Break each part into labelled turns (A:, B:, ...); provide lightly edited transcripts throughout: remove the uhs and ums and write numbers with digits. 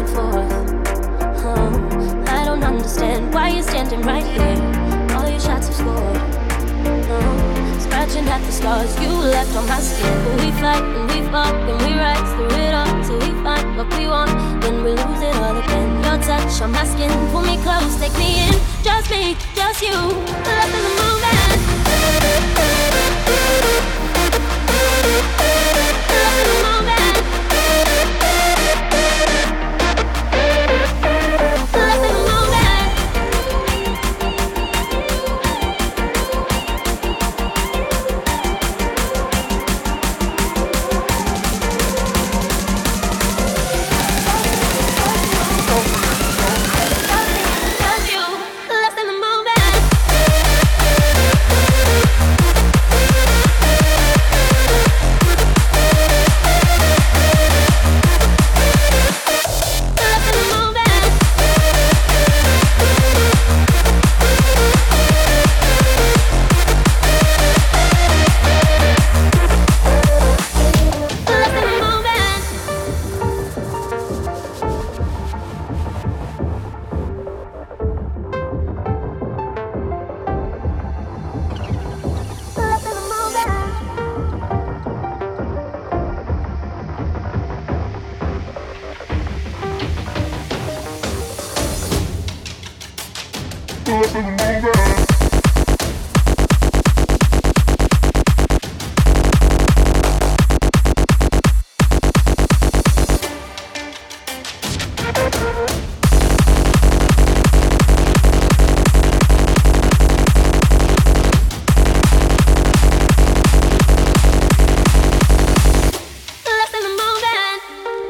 A: and forth. Oh, I don't understand why you're standing right here. All your shots have scored. Oh, scratching at the scars you left on my skin. But we fight and we fall and we rise through it all till we find what we want. Then we lose it all again. Your touch on my skin, pull me close, take me in. Just me, just you, left in the moment. Left in the moment. Left in the moment. Just you, left in the moment. Left in the moment. Left in the moment. Left in the moment. Left in the moment.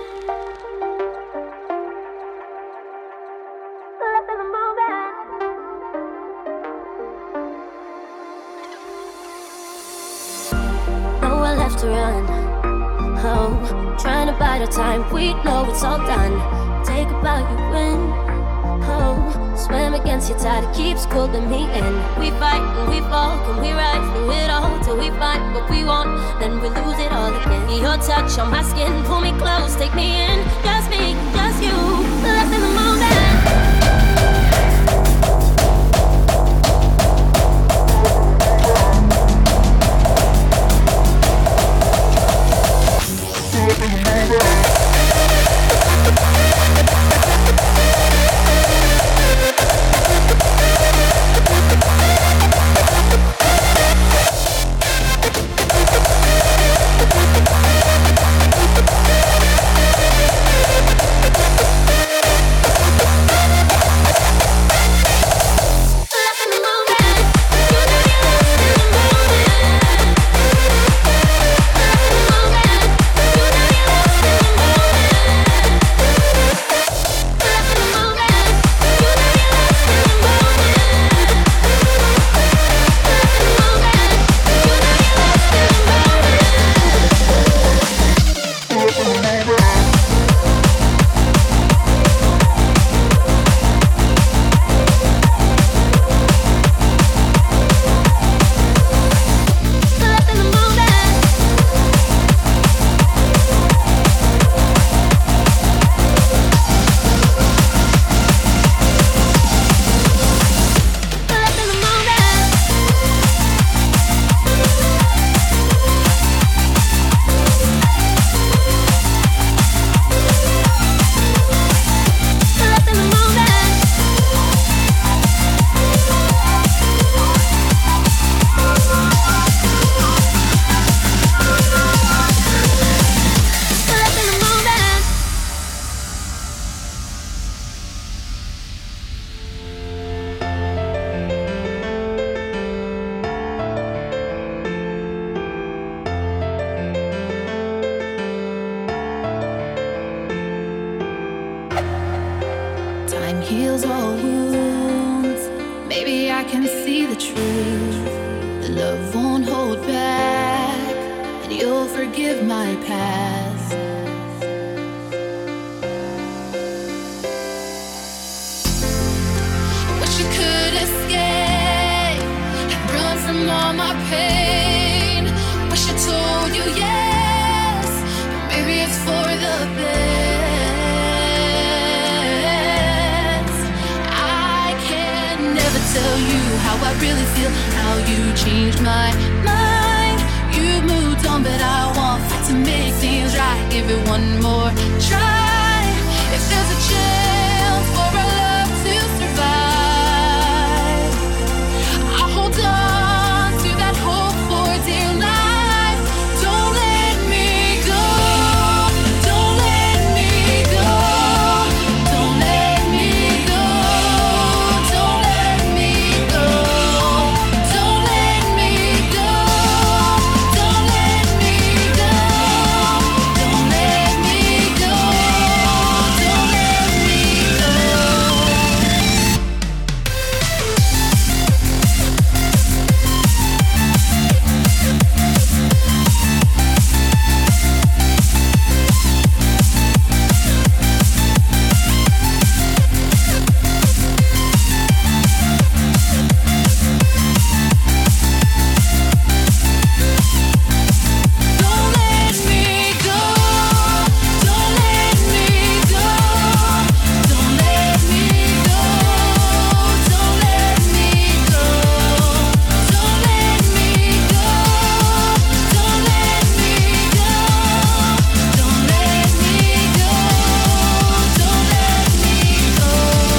A: Left in the moment. Nowhere left to run. Oh, trying to buy the time. We know it's all done. Take a bow, you win. Oh, swim against your tide. It keeps pulling me in. We fight and we fall, and we rise through it all till we find what we want. Then we lose it all again. Your touch on my skin, pull me close, take me in. Just me, just you, left in the moment. Left in the moment. You know you're lost in the moment. Left in the moment. You know you're lost in the moment. Left in the moment. You know you're lost in the moment. Left in the moment. You know you're lost in the moment. Left in the moment. Left in the moment. Left in the moment. Left in the moment.
B: Time heals all wounds. Maybe I can see the truth. The love won't hold back, and you'll forgive my past. Wish you could escape and run from all my pain. Wish I told you yes, but maybe it's for the best. really feel, how you changed my mind. You moved on, but I want to make things right. Give it one more try. If there's a chance for our love to survive, I'll hold on to that hope for dear life. Don't let me go. Don't let me go. Don't let me go. Don't let me go. Don't let me go. Don't let me go. Don't let me go. Don't let me go. Don't let me go. Don't let me go. Don't let me go. Don't let me go. Don't let me go. Don't let me go. Don't let me go. Don't let me go.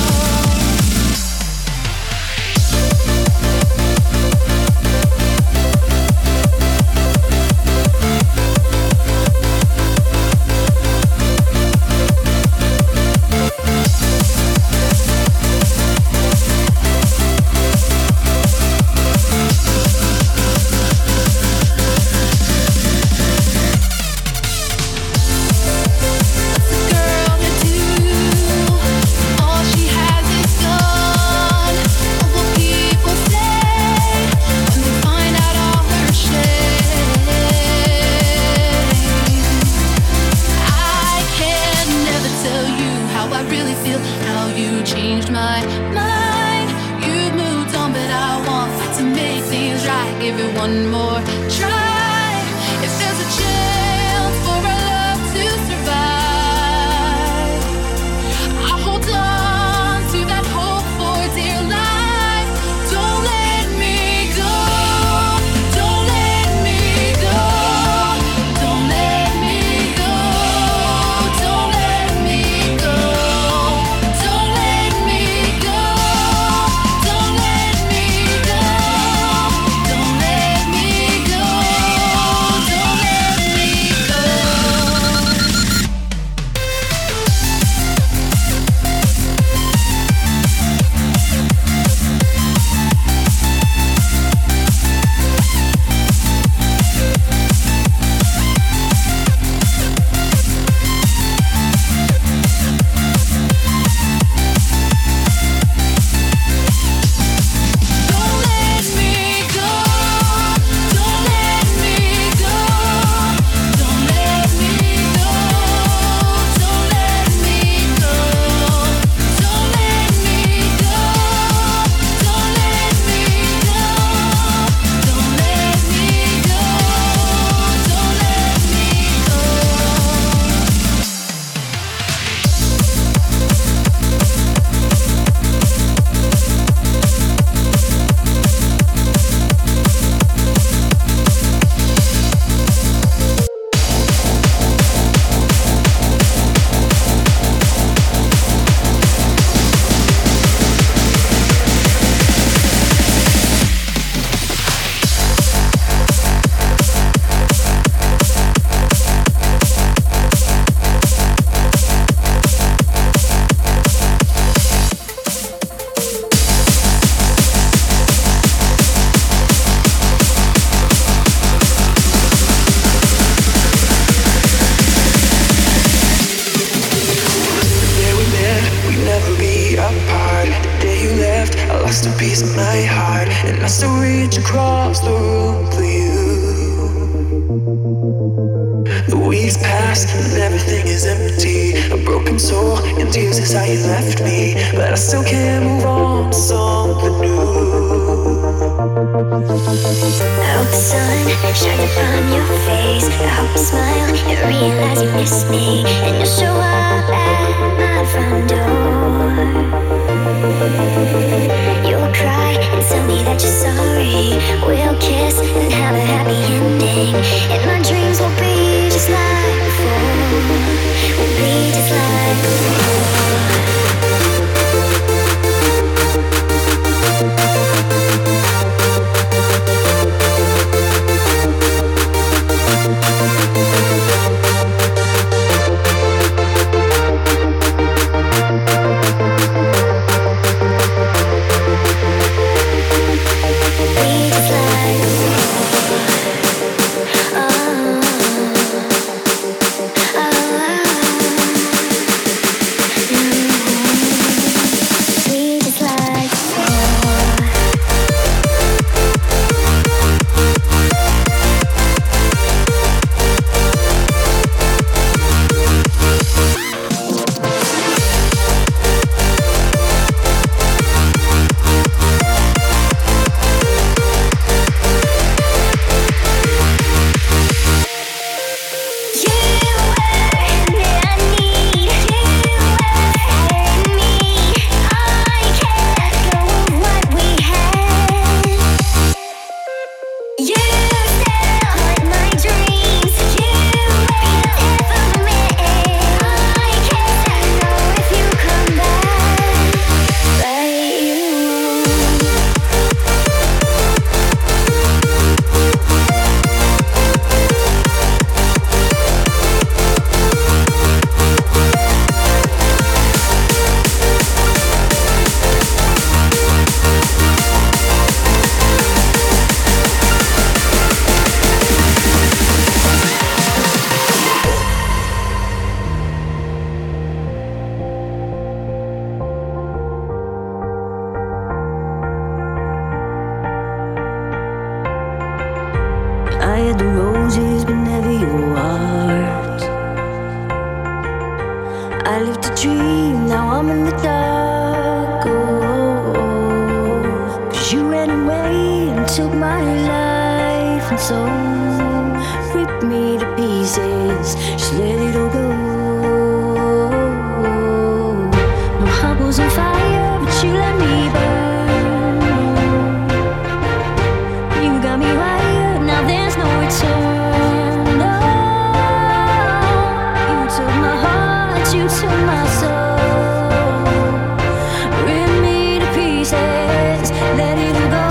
B: Girl to do, all she has is gone. What will people say when they find out all her shame? I can never tell you how I really feel, how you changed my mind. You moved on, but I want to make things right. Give it one more try. If there's a chance for our love to survive, I'll hold on to that hope for dear life. Don't let me go. Don't let me go. Don't let me go. Don't let me go. Don't let me go. Don't let me go. Don't let me go. Don't let me go. Don't let me go. Don't let me go. Don't let me go. Don't let me go. Don't let me go. Don't let me go. Don't let me go. Don't let me go.
C: day we met, we'd never be apart. The day you left, I lost a piece of my heart, and I still reach across the room for you. The weeks pass and everything is empty. A broken soul and tears is how you left me, but I still can't move on to something new.
A: I hope the sun shines upon your face. I hope you smile and realize you miss me, and you'll show up at my front door. You'll cry and tell me that you're I lived a dream, now I'm in the dark. Oh, 'cause you ran away and took my life, and so ripped me to pieces. Just let it all go. My heart was on fire, but you let me burn. You got me wired, now there's no return. No, you took my heart, you took my soul, rip me to pieces, let it all go.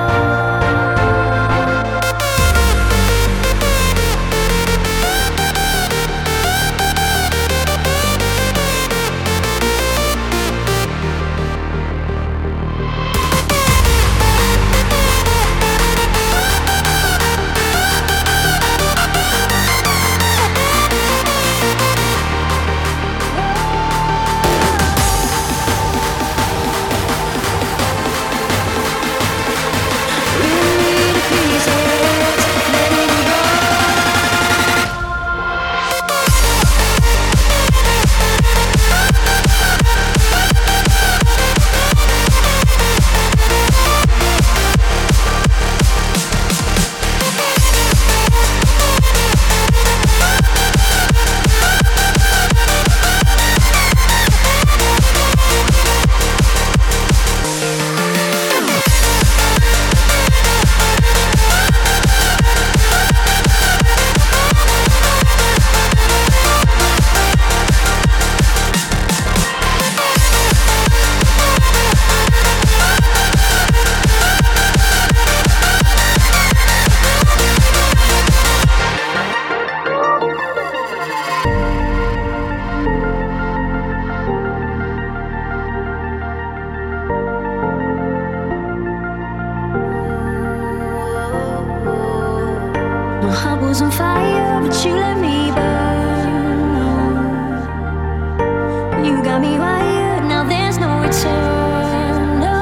A: My heart was on fire, but you let me burn. You got me wired, now there's no return. No,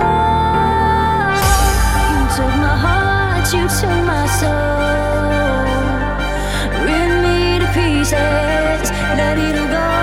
A: you took my heart, you took my soul, rip me to pieces, let it all go.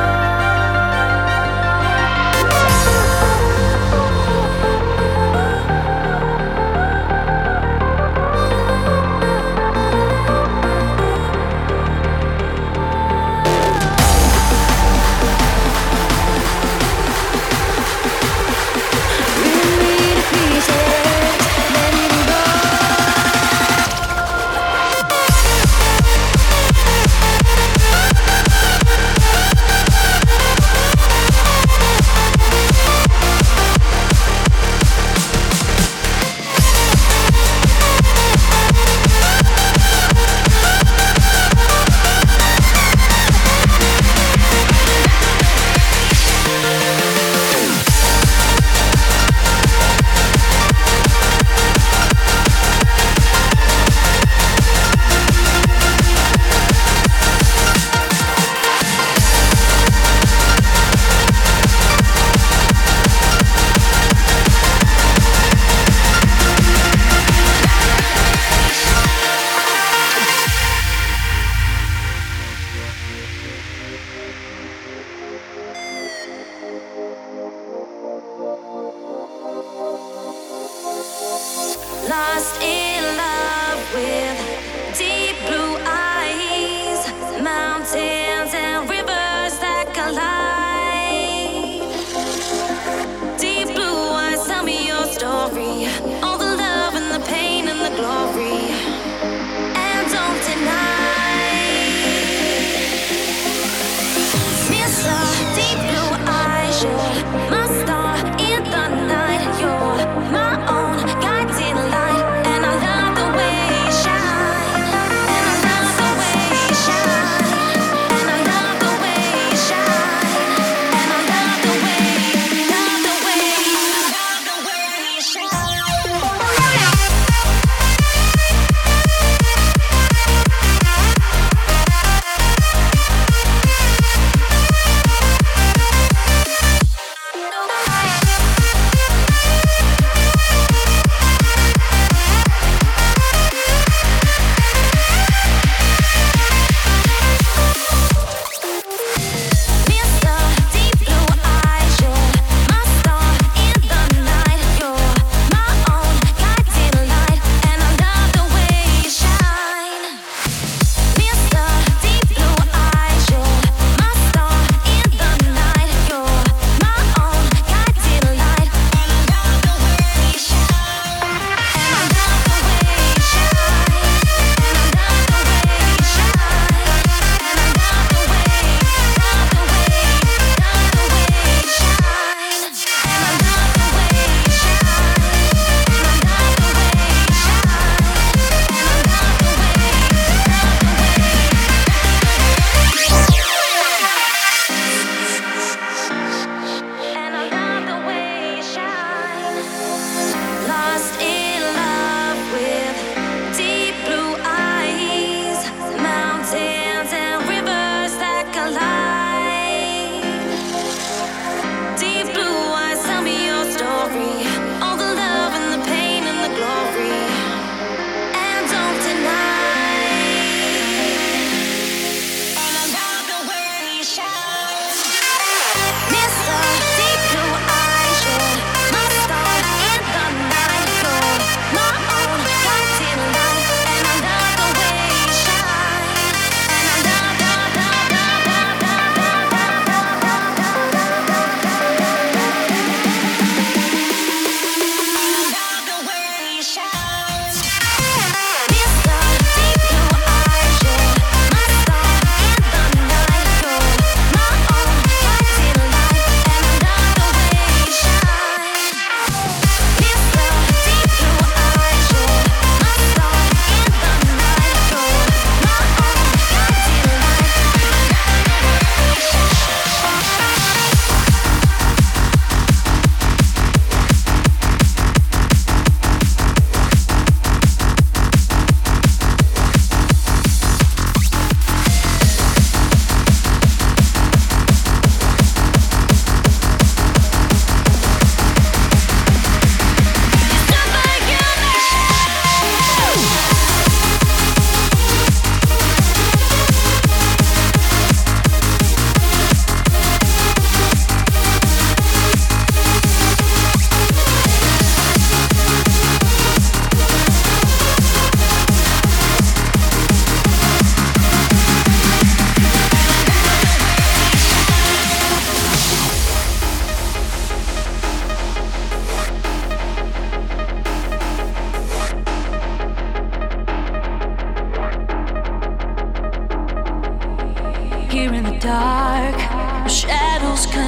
A: Lost in love with deep blue eyes, mountains and rivers that collide. Deep blue eyes, tell me your story, all the love and the pain and the glory, and don't deny. Mr. Deep blue eyes, you're my star in the night, you're my own guiding light, and I love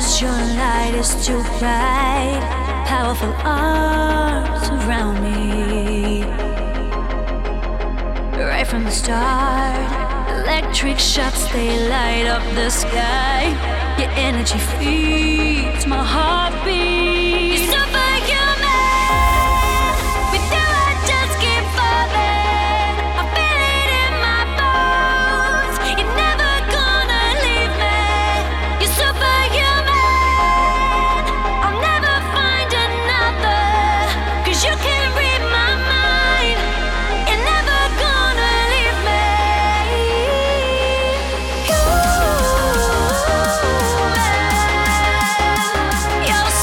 A: your light is too bright. Powerful arms around me. Right from the start, electric shocks, they light up the sky. Your energy feeds my heartbeat. You're superhuman. With you I just keep falling. I feel it in my bones. You're never gonna leave me. You're superhuman. I'll never find another. 'Cause you can read my mind. You're never gonna leave me. You're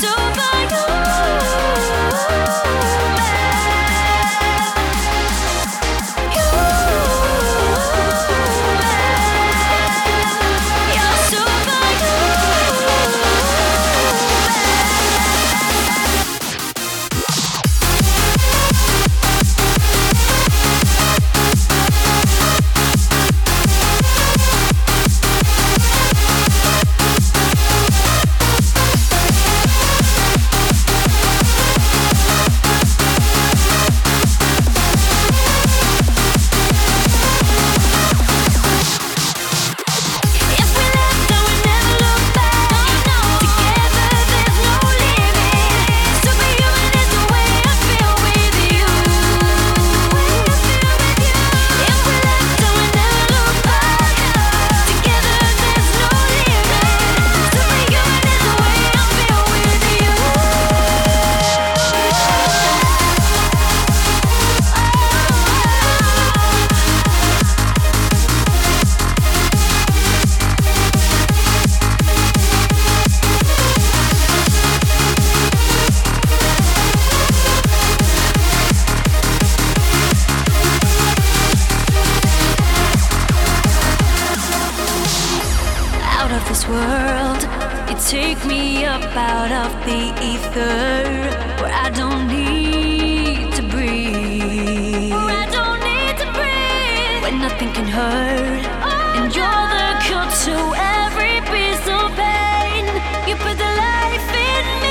A: world. You take me up out of the ether, where I don't need to breathe. Where I don't need to breathe. Where nothing can hurt. And you're the cure to every piece of pain. You put the life in me.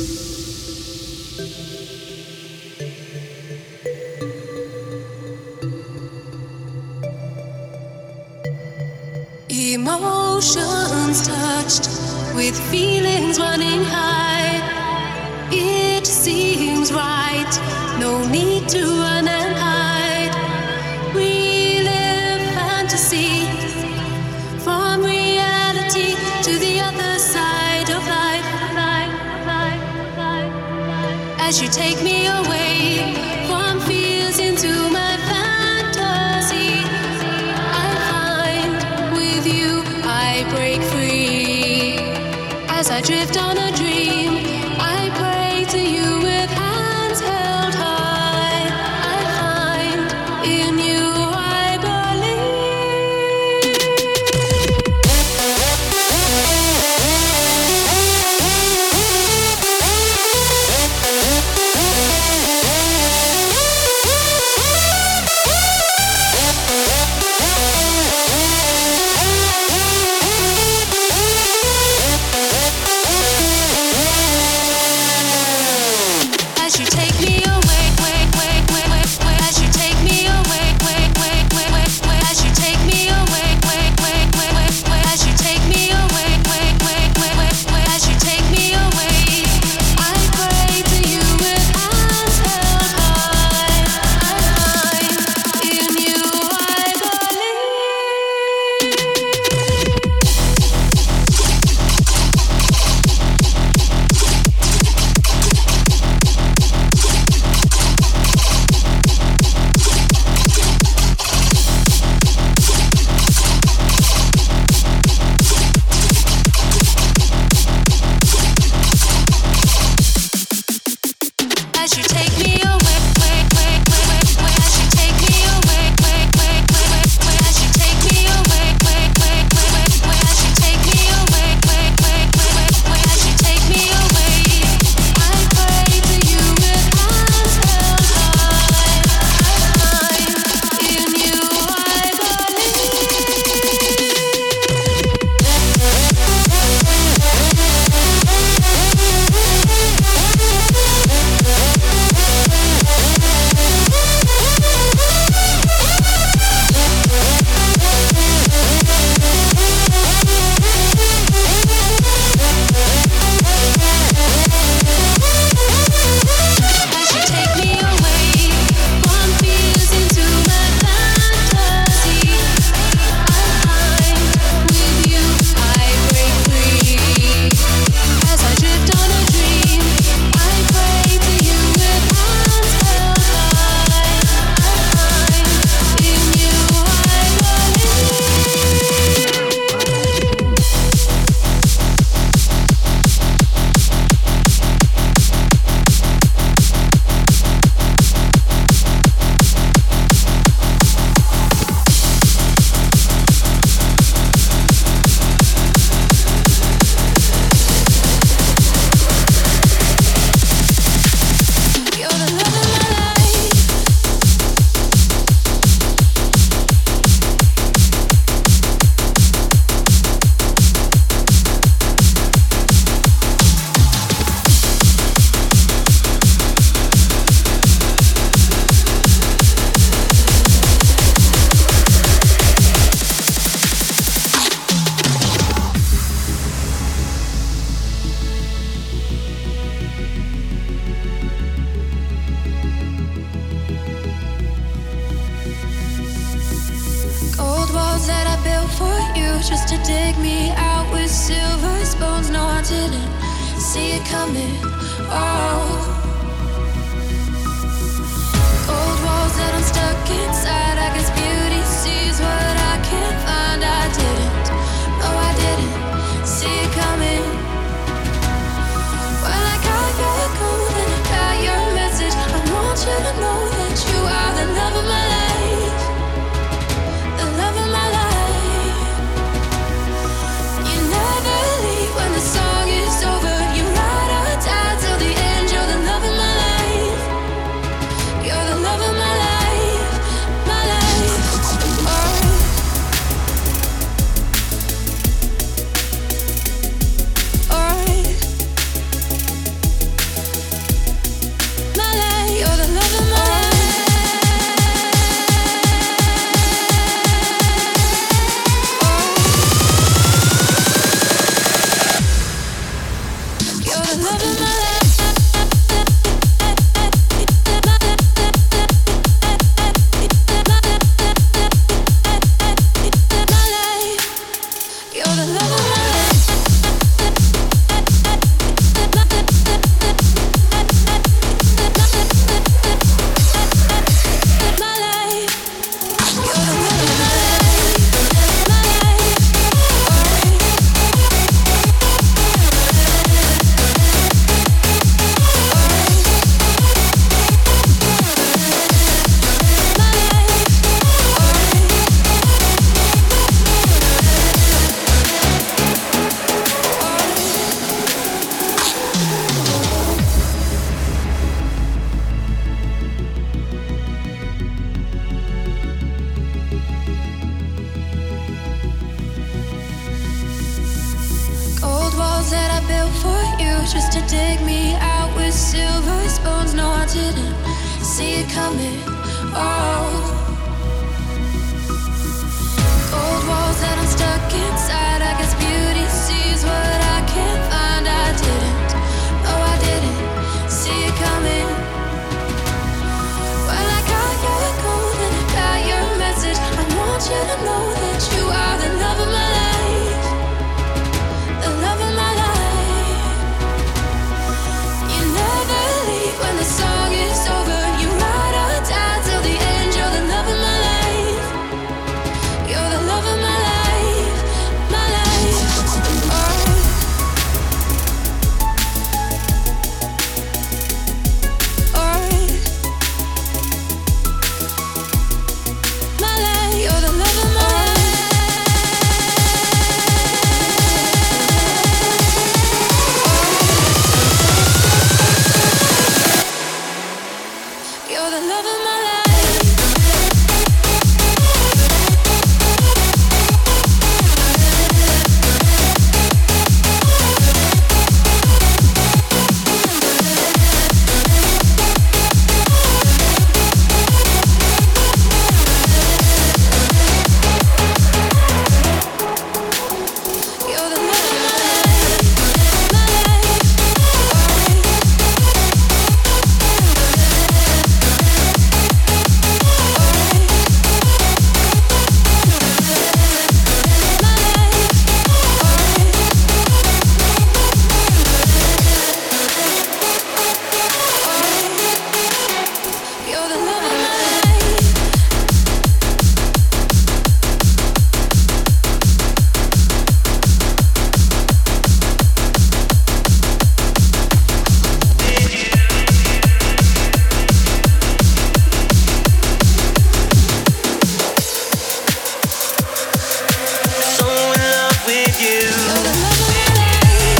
B: Emotions touched with feelings running high. It seems right, no need to run and hide. We live fantasy from reality to the other side of life. As you take me away from fears into my fantasy, I break free. As I drift on a dream, I pray to you with hands held high. I find in you I
D: just to dig me out with silver spoons. No, I didn't see it coming. Oh, cold walls that I'm stuck inside. I guess beauty sees what I can't find. I didn't, no, I didn't see it coming. Well, I got your code and I got your message. I want you to know that you are the love of my life, the love of my life. You never leave when the song is over. You ride or die till the end. You're the love of see it coming. Oh, cold walls that I'm stuck inside. I guess beauty sees what I can't find. I didn't, no, I didn't see it coming. Well, I got your code and I got your message. I want you to know that you are the love of my life, the love of my life. You never leave when the song is over. You ride or die till the end. You're the love of my life. You're the love of my life, my life. My life. You're the love of my You're the love of my life. You're the love of my life, my life. You're the love of my life.
C: So in love with you.
D: You're the love of my life.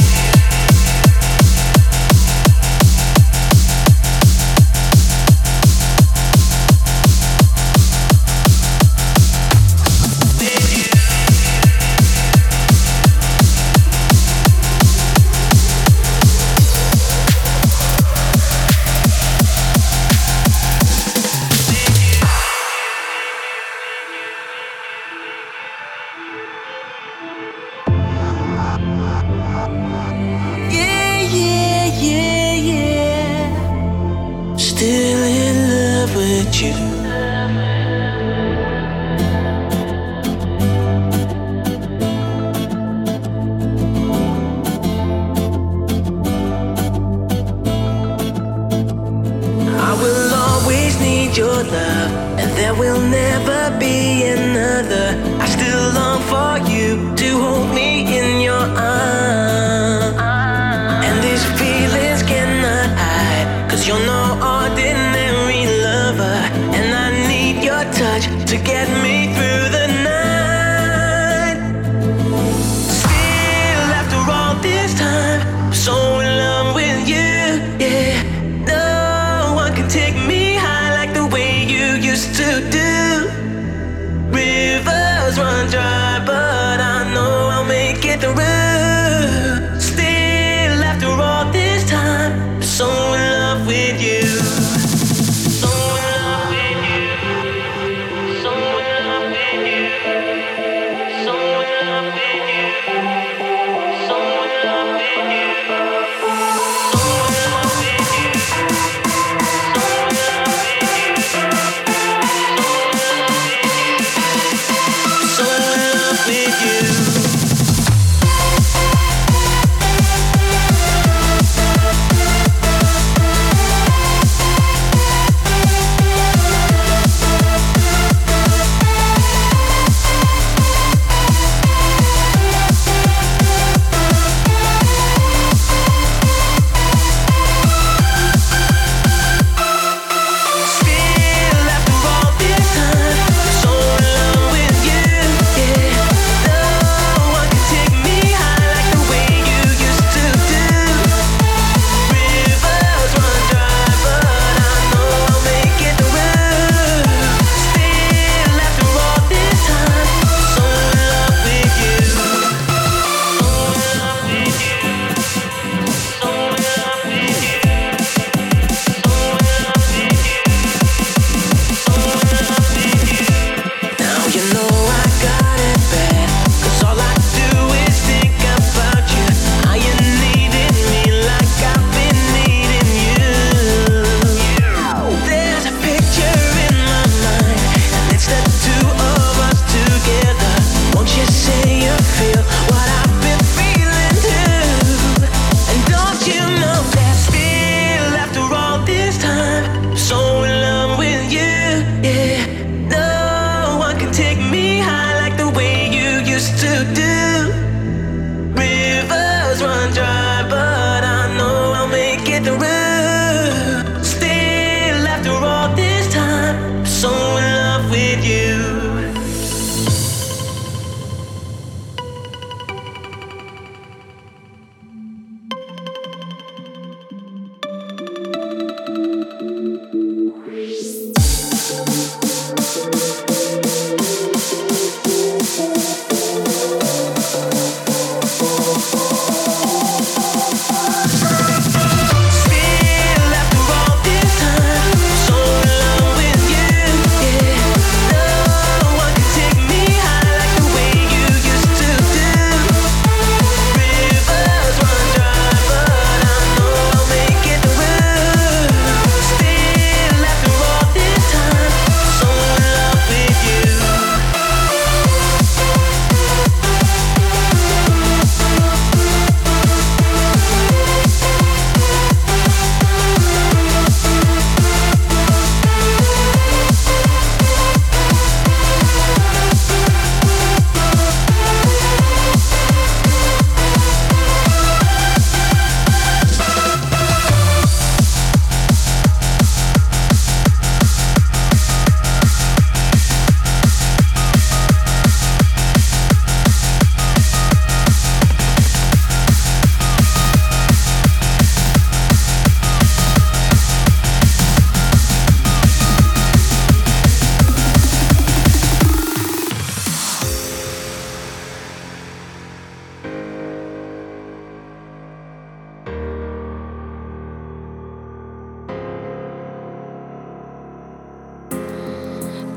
C: Yeah, yeah, yeah, yeah. Still in love with you. I will always need your love, and there will never be another. I still long for you to hold me in your arms. And these feelings cannot hide, 'cause you're no ordinary lover. And I need your touch to get me through the night. Still, after all this time, I'm so in love with you, yeah. No one can take me high like the way you used to do. Rivers run dry, but I know I'll make it through. Still, after all this time, I'm so in love with you. So in love with you. So in love with you. So in love with you. So in love with you. So in love with you. So in love with you. So in love with you.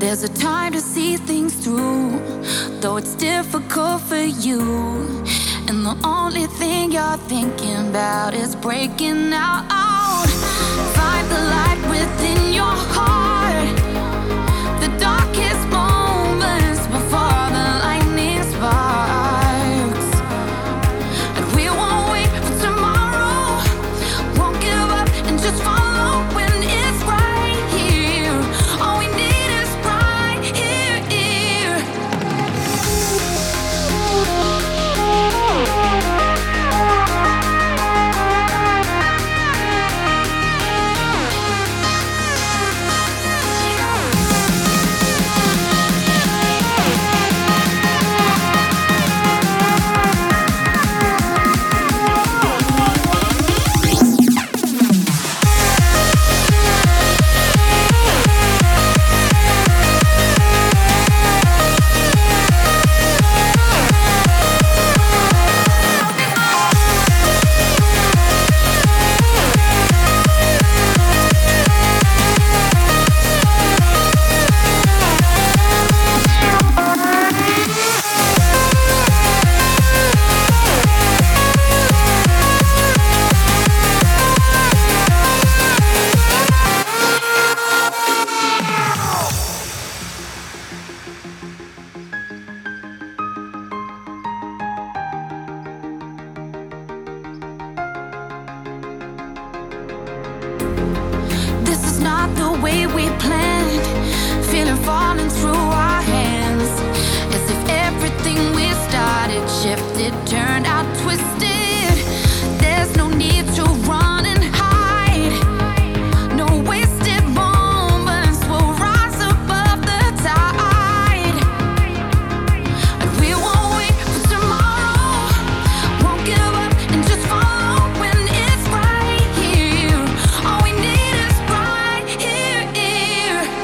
D: There's a time to see things through, though it's difficult for you. And the only thing you're thinking about is breaking out. Find the light within your heart, the darkest moments before the lightning sparks. And we won't wait for tomorrow, won't give up and just follow when it's right here. All we need is right here. This is not the way we planned. Feeling falling through our hands, as if everything we started shifted, turned out twisted. There's no need to run and hide. No wasted moments will rise above the tide. And we won't wait for tomorrow, won't give up and just follow when it's right here. All we need is right here.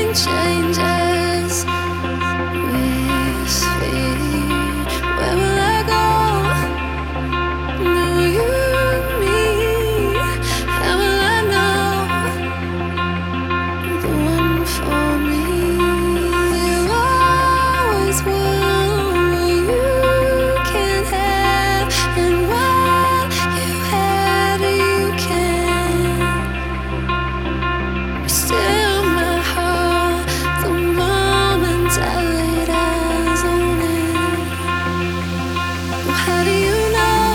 D: changes with fear. Where will I go? Know you, me. How will I know the one for me? You always want what you can't have, and what you had you can't. Still my heart, the moment I laid eyes on it. Well, how do you know?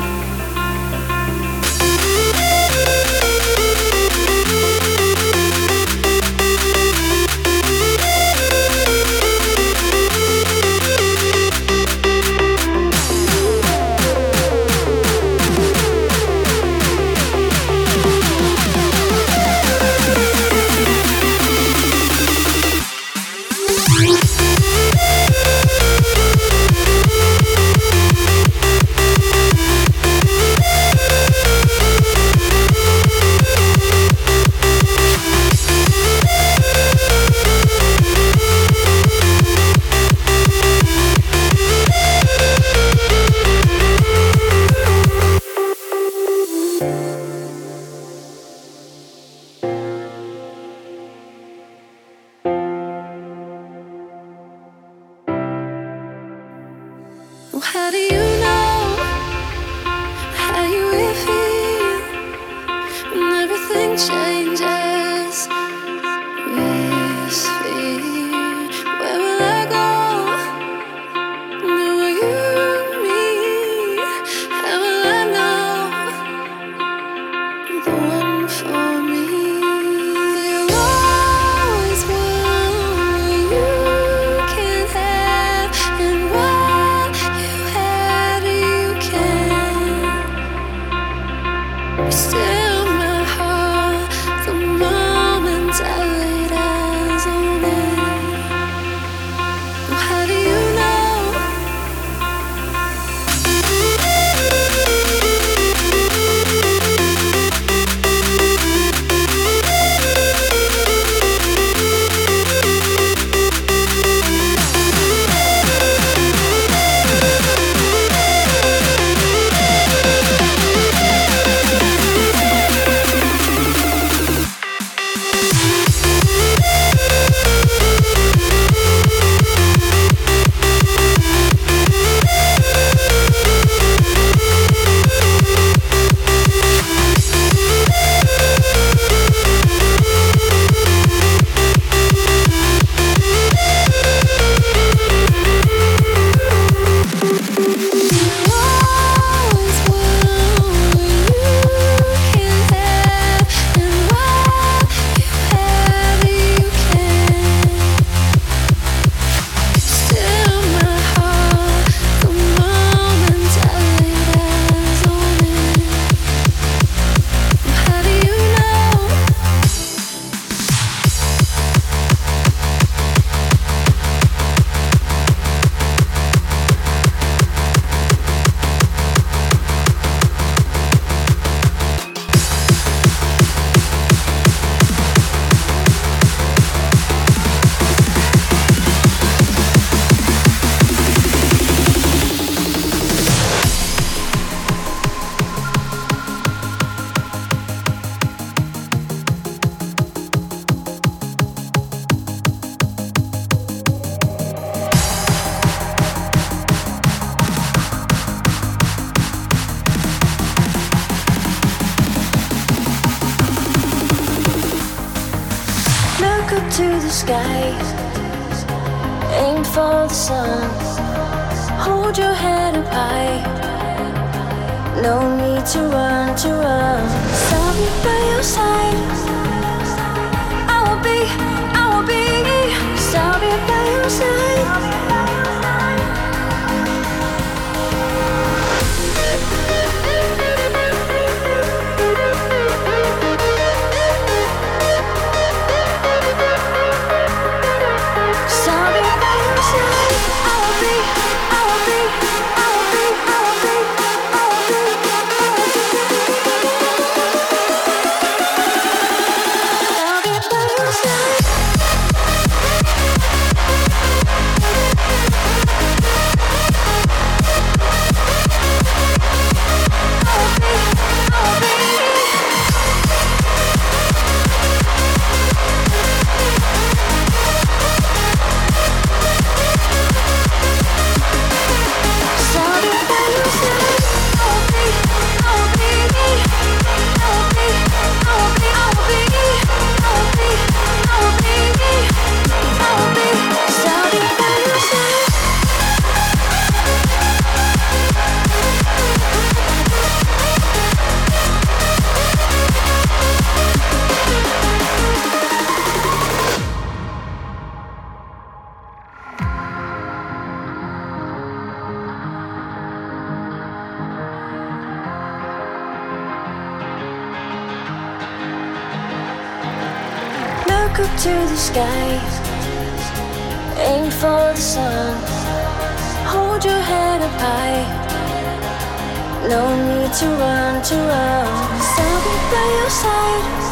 D: Well, how do you know how you will feel when everything changes with fear? Where will I go? Know you, me. How will I know the one for me? You always want what you can't have, and what you had you can't. Still my heart, the moment I laid eyes on it. Well, how do you know?
A: Look up to the sky, aim for the sun. Hold your head up high, no need to run, to run. I'll be by your side, I will be, I'll be by your side.
D: I'll be by your side.
A: Look up to the sky, aim for the sun. Hold your head up high, no need to run, 'cause I'll be by your side.